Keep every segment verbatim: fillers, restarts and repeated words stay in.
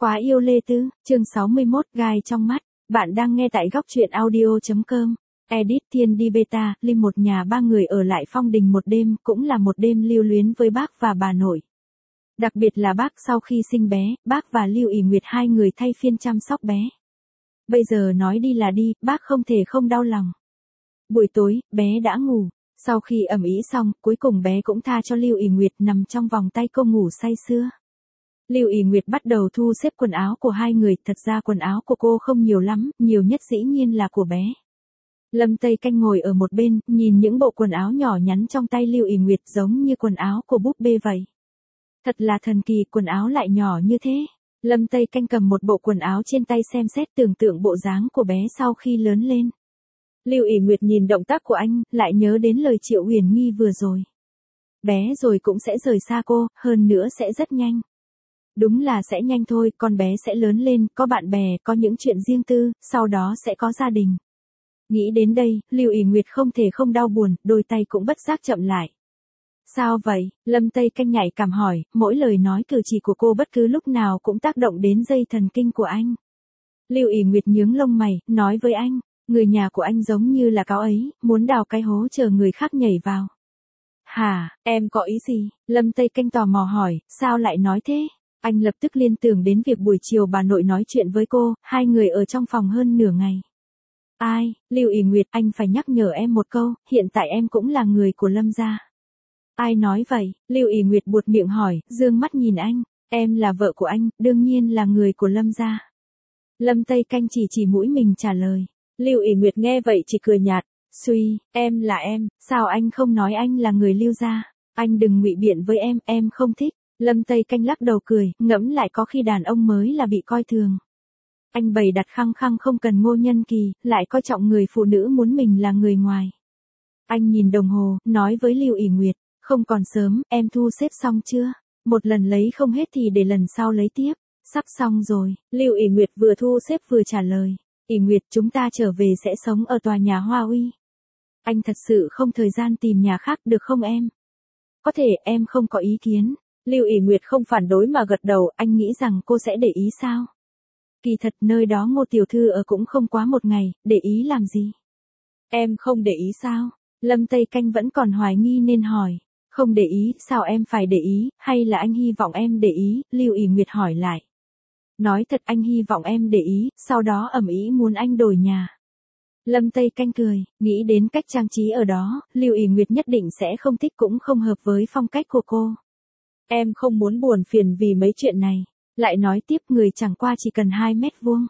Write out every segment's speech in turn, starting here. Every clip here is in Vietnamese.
Quá yêu Lê Tư, chương sáu mươi mốt, gai trong mắt. Bạn đang nghe tại góc truyện audio.com. Edit Thiên đi beta, Lim một nhà ba người ở lại Phong Đình một đêm, cũng là một đêm lưu luyến với bác và bà nội. Đặc biệt là bác sau khi sinh bé, bác và Lưu ỷ Nguyệt hai người thay phiên chăm sóc bé. Bây giờ nói đi là đi, bác không thể không đau lòng. Buổi tối, bé đã ngủ. Sau khi ầm ĩ xong, cuối cùng bé cũng tha cho Lưu ỷ Nguyệt nằm trong vòng tay cô ngủ say sưa. Lưu ỷ Nguyệt bắt đầu thu xếp quần áo của hai người, thật ra quần áo của cô không nhiều lắm, nhiều nhất dĩ nhiên là của bé. Lâm Tây Canh ngồi ở một bên, nhìn những bộ quần áo nhỏ nhắn trong tay Lưu ỷ Nguyệt giống như quần áo của búp bê vậy. Thật là thần kỳ, quần áo lại nhỏ như thế. Lâm Tây Canh cầm một bộ quần áo trên tay xem xét, tưởng tượng bộ dáng của bé sau khi lớn lên. Lưu ỷ Nguyệt nhìn động tác của anh, lại nhớ đến lời Triệu Huyền Nghi vừa rồi. Bé rồi cũng sẽ rời xa cô, hơn nữa sẽ rất nhanh. Đúng là sẽ nhanh thôi, con bé sẽ lớn lên, có bạn bè, có những chuyện riêng tư, sau đó sẽ có gia đình. Nghĩ đến đây, Lưu ỷ Nguyệt không thể không đau buồn, đôi tay cũng bất giác chậm lại. Sao vậy? Lâm Tây Canh nhạy cảm hỏi, mỗi lời nói cử chỉ của cô bất cứ lúc nào cũng tác động đến dây thần kinh của anh. Lưu ỷ Nguyệt nhướng lông mày, nói với anh, người nhà của anh giống như là cáo ấy, muốn đào cái hố chờ người khác nhảy vào. Hả, em có ý gì? Lâm Tây Canh tò mò hỏi, sao lại nói thế? Anh lập tức liên tưởng đến việc buổi chiều bà nội nói chuyện với cô, hai người ở trong phòng hơn nửa ngày. Ai, Lưu ỷ Nguyệt, anh phải nhắc nhở em một câu, hiện tại em cũng là người của Lâm gia. Ai nói vậy? Lưu ỷ Nguyệt buột miệng hỏi, dương mắt nhìn anh, em là vợ của anh, đương nhiên là người của Lâm gia. Lâm Tây Canh chỉ chỉ mũi mình trả lời. Lưu ỷ Nguyệt nghe vậy chỉ cười nhạt, suy, em là em, sao anh không nói anh là người Lưu gia? Anh đừng ngụy biện với em, em không thích. Lâm Tây Canh lắc đầu cười, ngẫm lại có khi đàn ông mới là bị coi thường. Anh bày đặt khăng khăng không cần Ngô Nhân Kỳ, lại coi trọng người phụ nữ muốn mình là người ngoài. Anh nhìn đồng hồ, nói với Lưu ỷ Nguyệt, không còn sớm, em thu xếp xong chưa? Một lần lấy không hết thì để lần sau lấy tiếp. Sắp xong rồi, Lưu ỷ Nguyệt vừa thu xếp vừa trả lời. ỷ Nguyệt, chúng ta trở về sẽ sống ở tòa nhà Hoa Uy. Anh thật sự không thời gian tìm nhà khác được không em? Có thể, em không có ý kiến. Lưu ỷ Nguyệt không phản đối mà gật đầu, anh nghĩ rằng cô sẽ để ý sao? Kỳ thật nơi đó Ngô tiểu thư ở cũng không quá một ngày, để ý làm gì? Em không để ý sao? Lâm Tây Canh vẫn còn hoài nghi nên hỏi. Không để ý, sao em phải để ý, hay là anh hy vọng em để ý? Lưu ỷ Nguyệt hỏi lại. Nói thật, anh hy vọng em để ý, sau đó ầm ĩ muốn anh đổi nhà. Lâm Tây Canh cười, nghĩ đến cách trang trí ở đó, Lưu ỷ Nguyệt nhất định sẽ không thích, cũng không hợp với phong cách của cô. Em không muốn buồn phiền vì mấy chuyện này. Lại nói tiếp, người chẳng qua chỉ cần hai mét vuông.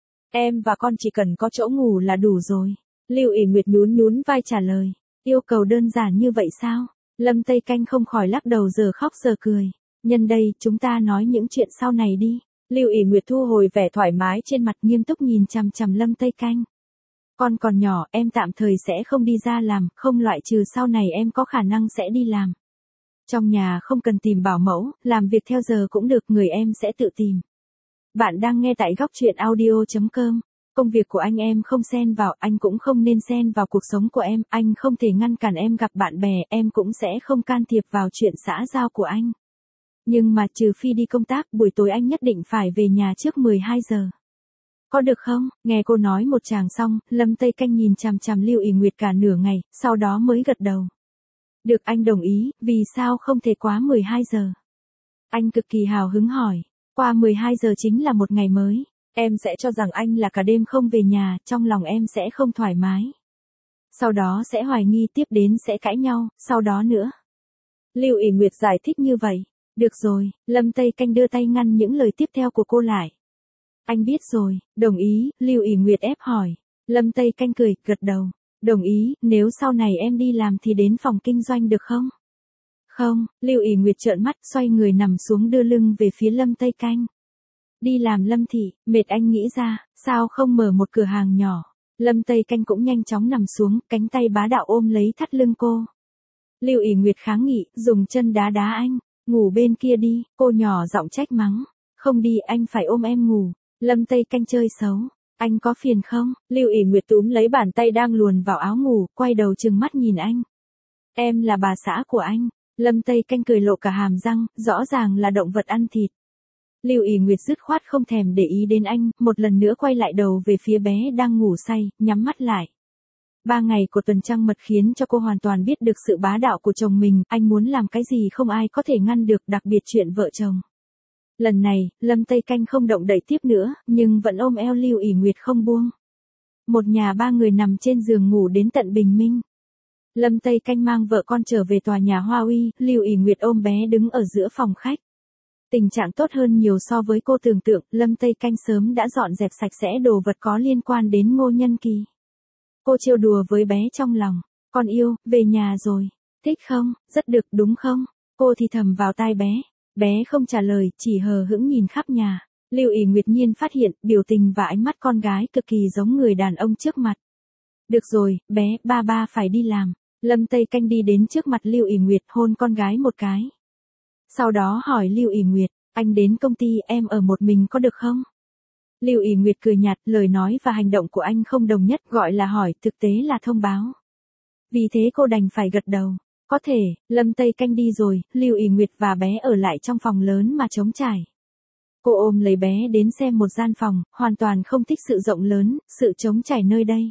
Em và con chỉ cần có chỗ ngủ là đủ rồi. Lưu ỷ Nguyệt nhún nhún vai trả lời. Yêu cầu đơn giản như vậy sao? Lâm Tây Canh không khỏi lắc đầu giờ khóc giờ cười. Nhân đây, chúng ta nói những chuyện sau này đi. Lưu ỷ Nguyệt thu hồi vẻ thoải mái trên mặt, nghiêm túc nhìn chằm chằm Lâm Tây Canh. Con còn nhỏ, em tạm thời sẽ không đi ra làm, không loại trừ sau này em có khả năng sẽ đi làm. Trong nhà không cần tìm bảo mẫu, làm việc theo giờ cũng được, người em sẽ tự tìm. Bạn đang nghe tại góc truyện audio.com. Công việc của anh em không xen vào, anh cũng không nên xen vào cuộc sống của em, anh không thể ngăn cản em gặp bạn bè, em cũng sẽ không can thiệp vào chuyện xã giao của anh. Nhưng mà trừ phi đi công tác, buổi tối anh nhất định phải về nhà trước mười hai giờ. Có được không? Nghe cô nói một tràng xong, Lâm Tây Canh nhìn chằm chằm Lưu ỷ Nguyệt cả nửa ngày, sau đó mới gật đầu. Được, anh đồng ý, vì sao không thể quá mười hai giờ? Anh cực kỳ hào hứng hỏi, qua mười hai giờ chính là một ngày mới, em sẽ cho rằng anh là cả đêm không về nhà, trong lòng em sẽ không thoải mái. Sau đó sẽ hoài nghi, tiếp đến sẽ cãi nhau, sau đó nữa. Lưu ỷ Nguyệt giải thích như vậy. Được rồi, Lâm Tây Canh đưa tay ngăn những lời tiếp theo của cô lại. Anh biết rồi, đồng ý, Lưu ỷ Nguyệt ép hỏi. Lâm Tây Canh cười, gật đầu. Đồng ý, nếu sau này em đi làm thì đến phòng kinh doanh được không? Không, Lưu ỷ Nguyệt trợn mắt, xoay người nằm xuống đưa lưng về phía Lâm Tây Canh. Đi làm Lâm thị, mệt anh nghĩ ra, sao không mở một cửa hàng nhỏ? Lâm Tây Canh cũng nhanh chóng nằm xuống, cánh tay bá đạo ôm lấy thắt lưng cô. Lưu ỷ Nguyệt kháng nghị, dùng chân đá đá anh, ngủ bên kia đi, cô nhỏ giọng trách mắng. Không đi, anh phải ôm em ngủ. Lâm Tây Canh chơi xấu. Anh có phiền không? Lưu ỷ Nguyệt túm lấy bàn tay đang luồn vào áo ngủ, quay đầu trừng mắt nhìn anh. Em là bà xã của anh. Lâm Tây Canh cười lộ cả hàm răng, rõ ràng là động vật ăn thịt. Lưu ỷ Nguyệt dứt khoát không thèm để ý đến anh, một lần nữa quay lại đầu về phía bé đang ngủ say, nhắm mắt lại. Ba ngày của tuần trăng mật khiến cho cô hoàn toàn biết được sự bá đạo của chồng mình, anh muốn làm cái gì không ai có thể ngăn được, đặc biệt chuyện vợ chồng. Lần này, Lâm Tây Canh không động đậy tiếp nữa, nhưng vẫn ôm eo Lưu ỷ Nguyệt không buông. Một nhà ba người nằm trên giường ngủ đến tận bình minh. Lâm Tây Canh mang vợ con trở về tòa nhà Hoa Uy, Lưu ỷ Nguyệt ôm bé đứng ở giữa phòng khách. Tình trạng tốt hơn nhiều so với cô tưởng tượng, Lâm Tây Canh sớm đã dọn dẹp sạch sẽ đồ vật có liên quan đến Ngô Nhân Kỳ. Cô trêu đùa với bé trong lòng, con yêu, về nhà rồi, thích không, rất được đúng không? Cô thì thầm vào tai bé, bé không trả lời, chỉ hờ hững nhìn khắp nhà. Lưu ỷ Nguyệt nhiên phát hiện, biểu tình và ánh mắt con gái cực kỳ giống người đàn ông trước mặt. Được rồi, bé, ba ba phải đi làm. Lâm Tây Canh đi đến trước mặt Lưu ỷ Nguyệt hôn con gái một cái. Sau đó hỏi Lưu ỷ Nguyệt, anh đến công ty em ở một mình có được không? Lưu ỷ Nguyệt cười nhạt, lời nói và hành động của anh không đồng nhất, gọi là hỏi, thực tế là thông báo. Vì thế cô đành phải gật đầu. Có thể, Lâm Tây Canh đi rồi, Lưu ỷ Nguyệt và bé ở lại trong phòng lớn mà trống trải. Cô ôm lấy bé đến xem một gian phòng, hoàn toàn không thích sự rộng lớn, sự trống trải nơi đây.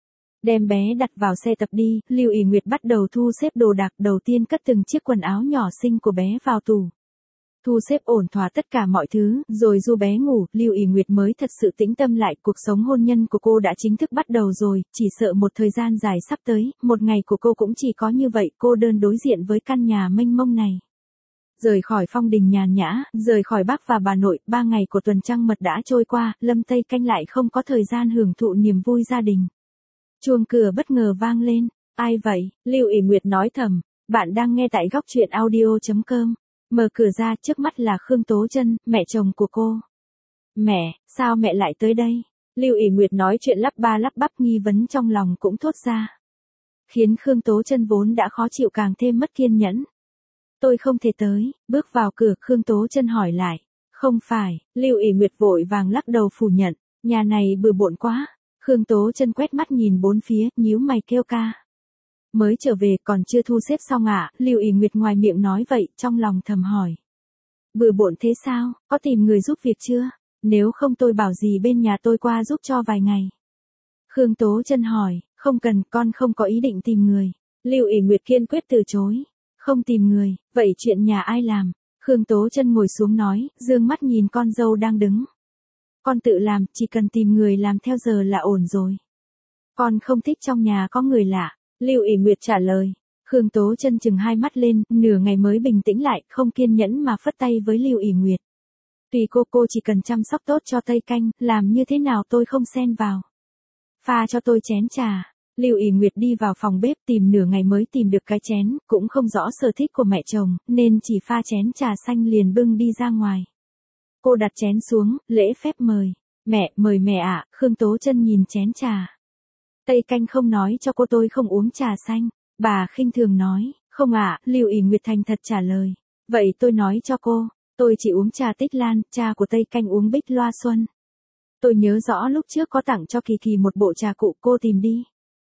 Đem bé đặt vào xe tập đi, Lưu ỷ Nguyệt bắt đầu thu xếp đồ đạc, đầu tiên cất từng chiếc quần áo nhỏ xinh của bé vào tủ. Thu xếp ổn thỏa tất cả mọi thứ, rồi du bé ngủ, Lưu ỷ Nguyệt mới thật sự tĩnh tâm lại, cuộc sống hôn nhân của cô đã chính thức bắt đầu rồi, chỉ sợ một thời gian dài sắp tới, một ngày của cô cũng chỉ có như vậy, cô đơn đối diện với căn nhà mênh mông này. Rời khỏi phong đình nhàn nhã, rời khỏi bác và bà nội, ba ngày của tuần trăng mật đã trôi qua, Lâm Tây Canh lại không có thời gian hưởng thụ niềm vui gia đình. Chuông cửa bất ngờ vang lên, ai vậy? Lưu ỷ Nguyệt nói thầm, bạn đang nghe tại góc truyện audio chấm com. Mở cửa ra, trước mắt là Khương Tố Chân, mẹ chồng của cô. Mẹ, sao mẹ lại tới đây? Lưu ỷ Nguyệt nói chuyện lắp ba lắp bắp, nghi vấn trong lòng cũng thốt ra. Khiến Khương Tố Chân vốn đã khó chịu càng thêm mất kiên nhẫn. Tôi không thể tới, bước vào cửa, Khương Tố Chân hỏi lại. Không phải, Lưu ỷ Nguyệt vội vàng lắc đầu phủ nhận, nhà này bừa bộn quá. Khương Tố Chân quét mắt nhìn bốn phía, nhíu mày kêu ca. Mới trở về còn chưa thu xếp xong ạ, à? Lưu ỷ Nguyệt ngoài miệng nói vậy, trong lòng thầm hỏi. Bừa bộn thế sao, có tìm người giúp việc chưa? Nếu không tôi bảo gì bên nhà tôi qua giúp cho vài ngày. Khương Tố Chân hỏi, không cần, con không có ý định tìm người. Lưu ỷ Nguyệt kiên quyết từ chối. Không tìm người, vậy chuyện nhà ai làm? Khương Tố Chân ngồi xuống nói, dương mắt nhìn con dâu đang đứng. Con tự làm, chỉ cần tìm người làm theo giờ là ổn rồi. Con không thích trong nhà có người lạ. Lưu ỷ Nguyệt trả lời. Khương Tố Chân chừng hai mắt lên, nửa ngày mới bình tĩnh lại, không kiên nhẫn mà phất tay với Lưu ỷ Nguyệt. Tùy cô, cô chỉ cần chăm sóc tốt cho Tây Canh, làm như thế nào tôi không xen vào. Pha cho tôi chén trà. Lưu ỷ Nguyệt đi vào phòng bếp tìm nửa ngày mới tìm được cái chén, cũng không rõ sở thích của mẹ chồng, nên chỉ pha chén trà xanh liền bưng đi ra ngoài. Cô đặt chén xuống, lễ phép mời. Mẹ, mời mẹ ạ. Khương Tố Chân nhìn chén trà. Tây Canh không nói cho cô tôi không uống trà xanh. Bà khinh thường nói, không ạ, Lưu ỷ Nguyệt thành thật trả lời. Vậy tôi nói cho cô, tôi chỉ uống trà Tích Lan, trà của Tây Canh uống Bích Loa Xuân. Tôi nhớ rõ lúc trước có tặng cho Kỳ Kỳ một bộ trà cụ, cô tìm đi.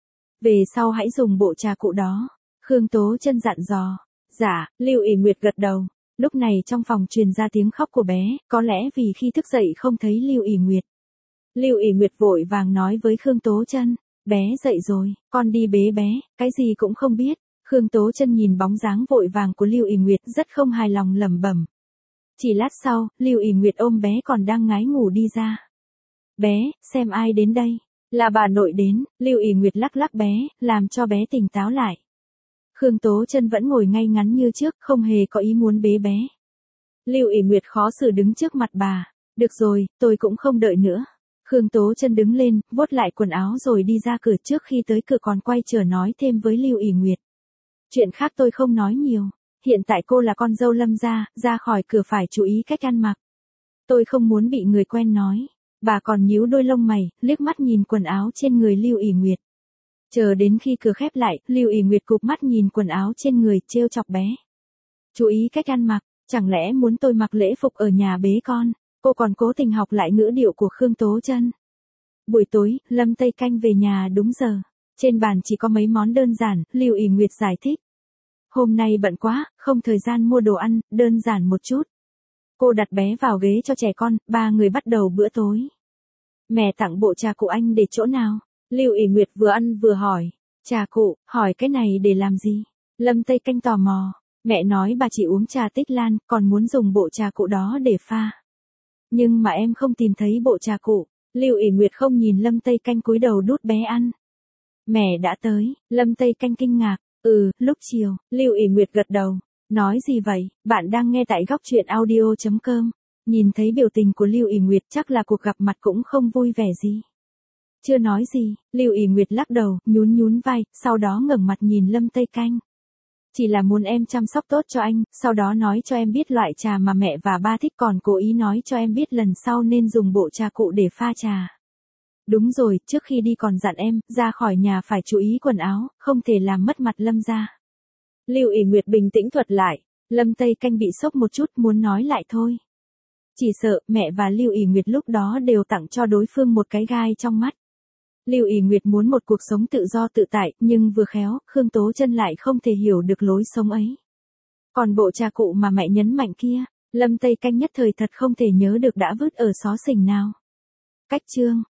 Về sau hãy dùng bộ trà cụ đó. Khương Tố Chân dặn dò. Dạ, Lưu ỷ Nguyệt gật đầu. Lúc này trong phòng truyền ra tiếng khóc của bé, có lẽ vì khi thức dậy không thấy Lưu ỷ Nguyệt. Lưu ỷ Nguyệt vội vàng nói với Khương Tố Chân, bé dậy rồi, con đi bế bé, cái gì cũng không biết. Khương Tố Chân nhìn bóng dáng vội vàng của Lưu ỷ Nguyệt rất không hài lòng lẩm bẩm. Chỉ lát sau, Lưu ỷ Nguyệt ôm bé còn đang ngái ngủ đi ra. Bé, xem ai đến đây. Là bà nội đến. Lưu ỷ Nguyệt lắc lắc bé, làm cho bé tỉnh táo lại. Khương Tố Chân vẫn ngồi ngay ngắn như trước, không hề có ý muốn bế bé. Lưu ỷ Nguyệt khó xử đứng trước mặt bà. Được rồi, tôi cũng không đợi nữa. Khương Tố Chân đứng lên, vuốt lại quần áo rồi đi ra cửa, trước khi tới cửa còn quay trở nói thêm với Lưu ỷ Nguyệt. Chuyện khác tôi không nói nhiều. Hiện tại cô là con dâu Lâm gia, ra khỏi cửa phải chú ý cách ăn mặc. Tôi không muốn bị người quen nói. Bà còn nhíu đôi lông mày, liếc mắt nhìn quần áo trên người Lưu ỷ Nguyệt. Chờ đến khi cửa khép lại, Lưu ỷ Nguyệt cụp mắt nhìn quần áo trên người, trêu chọc bé. Chú ý cách ăn mặc, chẳng lẽ muốn tôi mặc lễ phục ở nhà bế con? Cô còn cố tình học lại ngữ điệu của Khương Tố Chân. Buổi tối, Lâm Tây Canh về nhà đúng giờ. Trên bàn chỉ có mấy món đơn giản, Lưu ỷ Nguyệt giải thích. Hôm nay bận quá, không thời gian mua đồ ăn, đơn giản một chút. Cô đặt bé vào ghế cho trẻ con, ba người bắt đầu bữa tối. Mẹ tặng bộ trà cụ anh để chỗ nào? Lưu ỷ Nguyệt vừa ăn vừa hỏi. Trà cụ, hỏi cái này để làm gì? Lâm Tây Canh tò mò. Mẹ nói bà chỉ uống trà Tích Lan, còn muốn dùng bộ trà cụ đó để pha. Nhưng mà em không tìm thấy bộ trà cụ. Lưu ỷ Nguyệt không nhìn Lâm Tây Canh cúi đầu đút bé ăn. Mẹ đã tới, Lâm Tây Canh kinh ngạc. Ừ, lúc chiều, Lưu ỷ Nguyệt gật đầu. Nói gì vậy, bạn đang nghe tại góc truyện audio chấm com. Nhìn thấy biểu tình của Lưu ỷ Nguyệt chắc là cuộc gặp mặt cũng không vui vẻ gì. Chưa nói gì, Lưu ỷ Nguyệt lắc đầu, nhún nhún vai, sau đó ngẩng mặt nhìn Lâm Tây Canh. Chỉ là muốn em chăm sóc tốt cho anh, sau đó nói cho em biết loại trà mà mẹ và ba thích, còn cố ý nói cho em biết lần sau nên dùng bộ trà cụ để pha trà. Đúng rồi, trước khi đi còn dặn em, ra khỏi nhà phải chú ý quần áo, không thể làm mất mặt Lâm gia. Lưu ỷ Nguyệt bình tĩnh thuật lại, Lâm Tây Canh bị sốc một chút muốn nói lại thôi. Chỉ sợ, mẹ và Lưu ỷ Nguyệt lúc đó đều tặng cho đối phương một cái gai trong mắt. Lưu ỷ Nguyệt muốn một cuộc sống tự do tự tại, nhưng vừa khéo, Khương Tố Chân lại không thể hiểu được lối sống ấy. Còn bộ trà cụ mà mẹ nhấn mạnh kia, Lâm Tây Canh nhất thời thật không thể nhớ được đã vứt ở xó xỉnh nào. Cách chương